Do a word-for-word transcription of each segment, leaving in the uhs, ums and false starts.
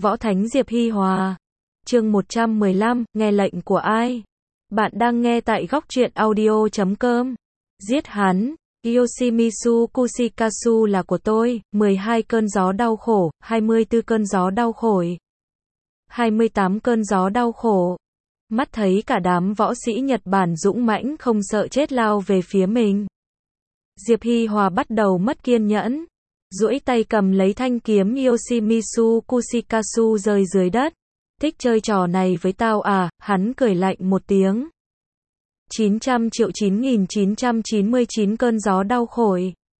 Võ Thánh Diệp Hi Hòa. Chương một trăm mười lăm, nghe lệnh của ai? Bạn đang nghe tại góc truyện audio chấm com. Giết hắn. Yoshimitsu Kushikazu là của tôi, mười hai cơn gió đau khổ, hai mươi tư cơn gió đau khổ, hai mươi tám cơn gió đau khổ. Mắt thấy cả đám võ sĩ Nhật Bản dũng mãnh không sợ chết lao về phía mình. Diệp Hi Hòa bắt đầu mất kiên nhẫn, duỗi tay cầm lấy thanh kiếm Yoshimitsu Kushikazu rơi dưới đất. Thích chơi trò này với tao à? Hắn cười lạnh một tiếng. chín trăm triệu chín nghìn chín trăm chín mươi chín cơn gió đau khổ.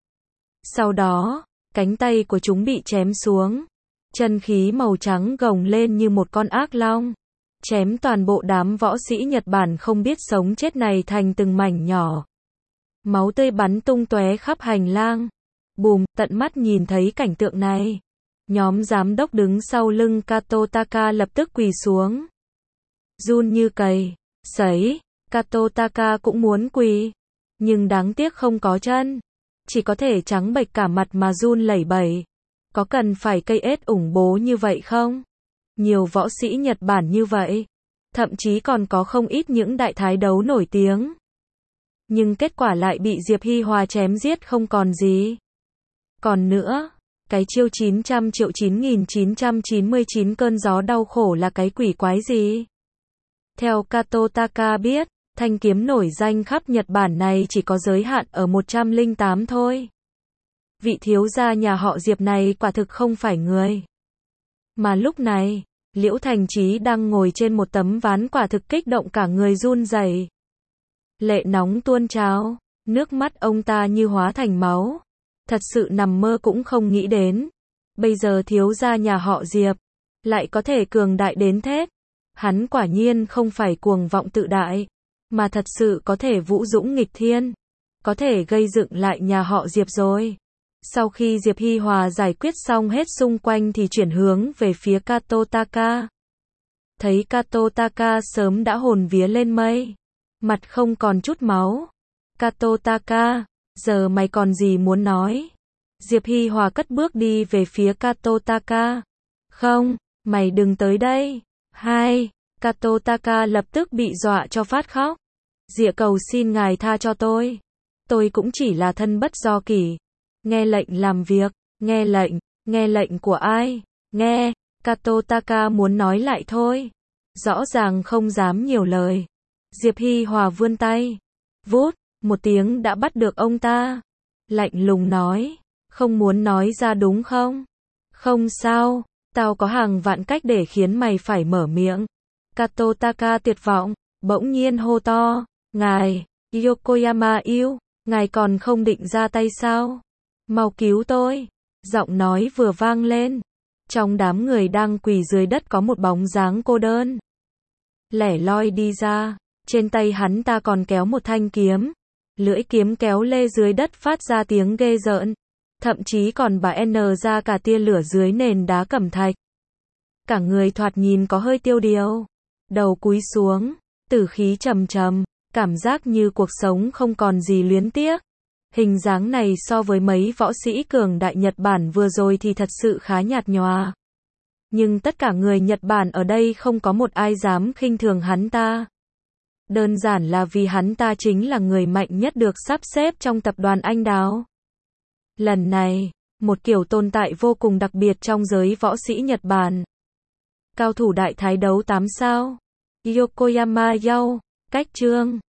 Sau đó, cánh tay của chúng bị chém xuống. Chân khí màu trắng gồng lên như một con ác long, chém toàn bộ đám võ sĩ Nhật Bản không biết sống chết này thành từng mảnh nhỏ. Máu tươi bắn tung tóe khắp hành lang. Bùm, tận mắt nhìn thấy cảnh tượng này, nhóm giám đốc đứng sau lưng Kato Taka lập tức quỳ xuống. Run như cầy sấy, Kato Taka cũng muốn quỳ, nhưng đáng tiếc không có chân, chỉ có thể trắng bệch cả mặt mà run lẩy bẩy. Có cần phải cây ết ủng bố như vậy không? Nhiều võ sĩ Nhật Bản như vậy, thậm chí còn có không ít những đại thái đấu nổi tiếng. Nhưng kết quả lại bị Diệp Hi Hòa chém giết không còn gì. Còn nữa, cái chiêu chín trăm triệu chín nghìn chín trăm chín mươi chín cơn gió đau khổ là cái quỷ quái gì? Theo Kato Taka biết, thanh kiếm nổi danh khắp Nhật Bản này chỉ có giới hạn ở một trăm lẻ tám thôi. Vị thiếu gia nhà họ Diệp này quả thực không phải người. Mà lúc này, Liễu Thành Chí đang ngồi trên một tấm ván quả thực kích động cả người run rẩy. Lệ nóng tuôn trào, nước mắt ông ta như hóa thành máu. Thật sự nằm mơ cũng không nghĩ đến. Bây giờ thiếu gia nhà họ Diệp lại có thể cường đại đến thế. Hắn quả nhiên không phải cuồng vọng tự đại, mà thật sự có thể vũ dũng nghịch thiên, có thể gây dựng lại nhà họ Diệp rồi. Sau khi Diệp Hi Hòa giải quyết xong hết xung quanh thì chuyển hướng về phía Kato Taka. Thấy Kato Taka sớm đã hồn vía lên mây, mặt không còn chút máu. Kato Taka, giờ mày còn gì muốn nói? Diệp Hi Hòa cất bước đi về phía Kato Taka. Không, mày đừng tới đây. Hai, Kato Taka lập tức bị dọa cho phát khóc. Dịa cầu xin ngài tha cho tôi. Tôi cũng chỉ là thân bất do kỷ. Nghe lệnh làm việc, nghe lệnh, nghe lệnh của ai? Nghe, Kato Taka muốn nói lại thôi. Rõ ràng không dám nhiều lời. Diệp Hi Hòa vươn tay. Vút, một tiếng đã bắt được ông ta. Lạnh lùng nói, không muốn nói ra đúng không? Không sao, tao có hàng vạn cách để khiến mày phải mở miệng. Kato Taka tuyệt vọng, bỗng nhiên hô to, ngài, Yokoyama yêu, ngài còn không định ra tay sao? Mau cứu tôi. Giọng nói vừa vang lên. Trong đám người đang quỳ dưới đất có một bóng dáng cô đơn. Lẻ loi đi ra, trên tay hắn ta còn kéo một thanh kiếm. Lưỡi kiếm kéo lê dưới đất phát ra tiếng ghê rợn. Thậm chí còn bà N ra cả tia lửa dưới nền đá cẩm thạch. Cả người thoạt nhìn có hơi tiêu điều. Đầu cúi xuống, tử khí trầm trầm, cảm giác như cuộc sống không còn gì luyến tiếc. Hình dáng này so với mấy võ sĩ cường đại Nhật Bản vừa rồi thì thật sự khá nhạt nhòa. Nhưng tất cả người Nhật Bản ở đây không có một ai dám khinh thường hắn ta. Đơn giản là vì hắn ta chính là người mạnh nhất được sắp xếp trong tập đoàn Anh Đào. Lần này, một kiểu tồn tại vô cùng đặc biệt trong giới võ sĩ Nhật Bản. Cao thủ đại thái đấu tám sao. Yokoyama Yao, cách chương.